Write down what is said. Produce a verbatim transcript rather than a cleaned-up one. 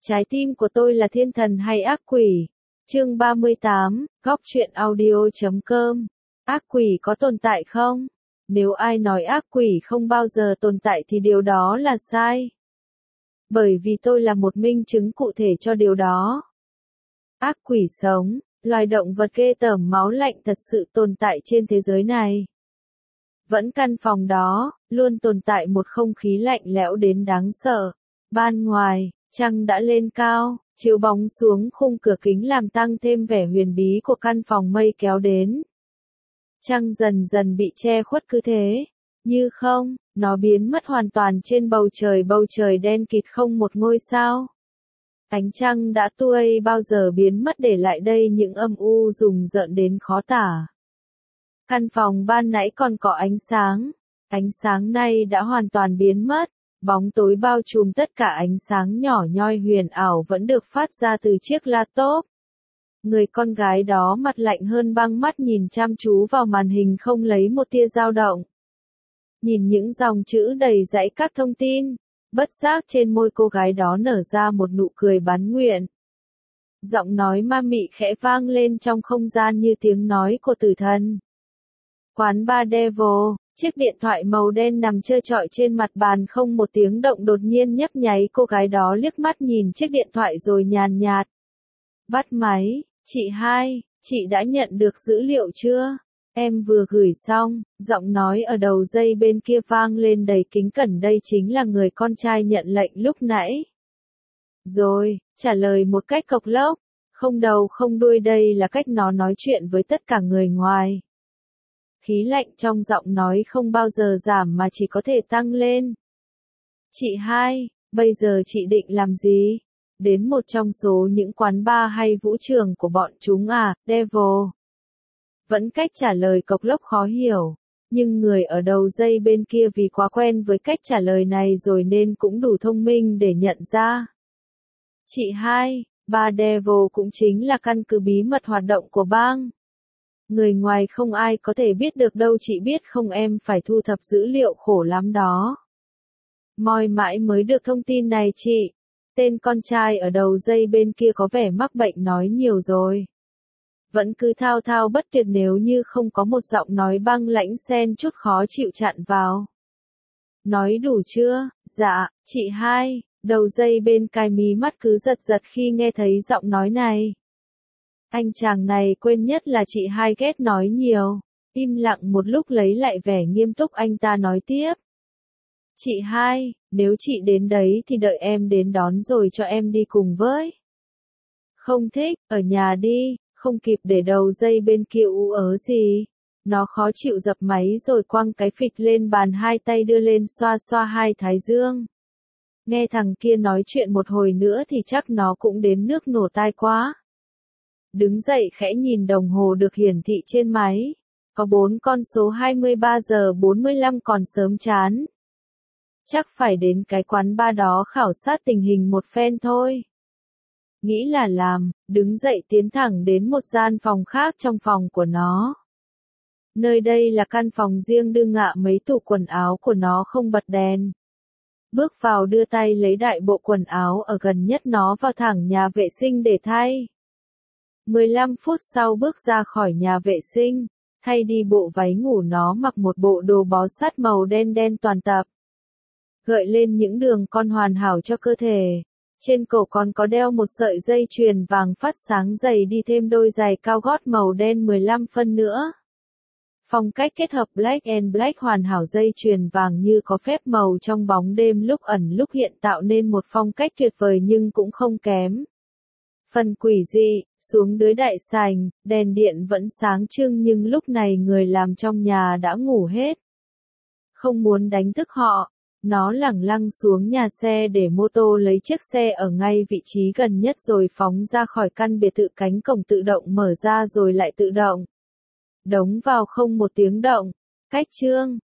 Trái tim của tôi là thiên thần hay ác quỷ? Chương ba mươi tám, góc truyện audio chấm com. Ác quỷ có tồn tại không? Nếu ai nói ác quỷ không bao giờ tồn tại thì điều đó là sai. Bởi vì tôi là một minh chứng cụ thể cho điều đó. Ác quỷ sống, loài động vật ghê tởm máu lạnh thật sự tồn tại trên thế giới này. Vẫn căn phòng đó, luôn tồn tại một không khí lạnh lẽo đến đáng sợ. Ban ngoài, trăng đã lên cao, chiếu bóng xuống khung cửa kính làm tăng thêm vẻ huyền bí của căn phòng mây kéo đến. Trăng dần dần bị che khuất cứ thế. Như không, nó biến mất hoàn toàn trên bầu trời bầu trời đen kịt không một ngôi sao. Ánh trăng đã tuây bao giờ biến mất để lại đây những âm u rùng rợn đến khó tả. Căn phòng ban nãy còn có ánh sáng. Ánh sáng nay đã hoàn toàn biến mất. Bóng tối bao trùm tất cả ánh sáng nhỏ nhoi huyền ảo vẫn được phát ra từ chiếc laptop. Người con gái đó mặt lạnh hơn băng mắt nhìn chăm chú vào màn hình không lấy một tia dao động. Nhìn những dòng chữ đầy dãy các thông tin, bất giác trên môi cô gái đó nở ra một nụ cười bán nguyện. Giọng nói ma mị khẽ vang lên trong không gian như tiếng nói của tử thần. Quán bar Devil, chiếc điện thoại màu đen nằm trơ trọi trên mặt bàn không một tiếng động đột nhiên nhấp nháy cô gái đó liếc mắt nhìn chiếc điện thoại rồi nhàn nhạt. Bắt máy, chị hai, chị đã nhận được dữ liệu chưa? Em vừa gửi xong, giọng nói ở đầu dây bên kia vang lên đầy kính cẩn đây chính là người con trai nhận lệnh lúc nãy. Rồi, trả lời một cách cộc lốc, không đầu không đuôi đây là cách nó nói chuyện với tất cả người ngoài. Khí lạnh trong giọng nói không bao giờ giảm mà chỉ có thể tăng lên. Chị hai, bây giờ chị định làm gì? Đến một trong số những quán bar hay vũ trường của bọn chúng à, Devil? Vẫn cách trả lời cộc lốc khó hiểu, nhưng người ở đầu dây bên kia vì quá quen với cách trả lời này rồi nên cũng đủ thông minh để nhận ra. Chị hai, bar Devil cũng chính là căn cứ bí mật hoạt động của bang. Người ngoài không ai có thể biết được đâu chị biết không em phải thu thập dữ liệu khổ lắm đó. Moi mãi mới được thông tin này chị. Tên con trai ở đầu dây bên kia có vẻ mắc bệnh nói nhiều rồi. Vẫn cứ thao thao bất tuyệt nếu như không có một giọng nói băng lãnh xen chút khó chịu chặn vào. Nói đủ chưa? Dạ, chị hai, đầu dây bên cai mí mắt cứ giật giật khi nghe thấy giọng nói này. Anh chàng này quên nhất là chị hai ghét nói nhiều. Im lặng một lúc lấy lại vẻ nghiêm túc anh ta nói tiếp. Chị hai, nếu chị đến đấy thì đợi em đến đón rồi cho em đi cùng với. Không thích, ở nhà đi, không kịp để đầu dây bên kia ú ớ gì. Nó khó chịu dập máy rồi quăng cái phịch lên bàn hai tay đưa lên xoa xoa hai thái dương. Nghe thằng kia nói chuyện một hồi nữa thì chắc nó cũng đến nước nổ tai quá. Đứng dậy khẽ nhìn đồng hồ được hiển thị trên máy. Có bốn con số hai mươi ba giờ bốn mươi lăm còn sớm chán. Chắc phải đến cái quán bar đó khảo sát tình hình một phen thôi. Nghĩ là làm, đứng dậy tiến thẳng đến một gian phòng khác trong phòng của nó. Nơi đây là căn phòng riêng đương ngạ mấy tủ quần áo của nó không bật đèn. Bước vào đưa tay lấy đại bộ quần áo ở gần nhất nó vào thẳng nhà vệ sinh để thay. mười lăm phút sau bước ra khỏi nhà vệ sinh, thay đi bộ váy ngủ nó mặc một bộ đồ bó sát màu đen đen toàn tập. Gợi lên những đường con hoàn hảo cho cơ thể. Trên cổ còn có đeo một sợi dây chuyền vàng phát sáng dày đi thêm đôi giày cao gót màu đen mười lăm phân nữa. Phong cách kết hợp black and black hoàn hảo dây chuyền vàng như có phép màu trong bóng đêm lúc ẩn lúc hiện tạo nên một phong cách tuyệt vời nhưng cũng không kém. Phần quỷ dị, xuống dưới đại sảnh, đèn điện vẫn sáng trưng nhưng lúc này người làm trong nhà đã ngủ hết. Không muốn đánh thức họ, nó lẳng lăng xuống nhà xe để mô tô lấy chiếc xe ở ngay vị trí gần nhất rồi phóng ra khỏi căn biệt thự cánh cổng tự động mở ra rồi lại tự động. Đóng vào không một tiếng động. Cách chương,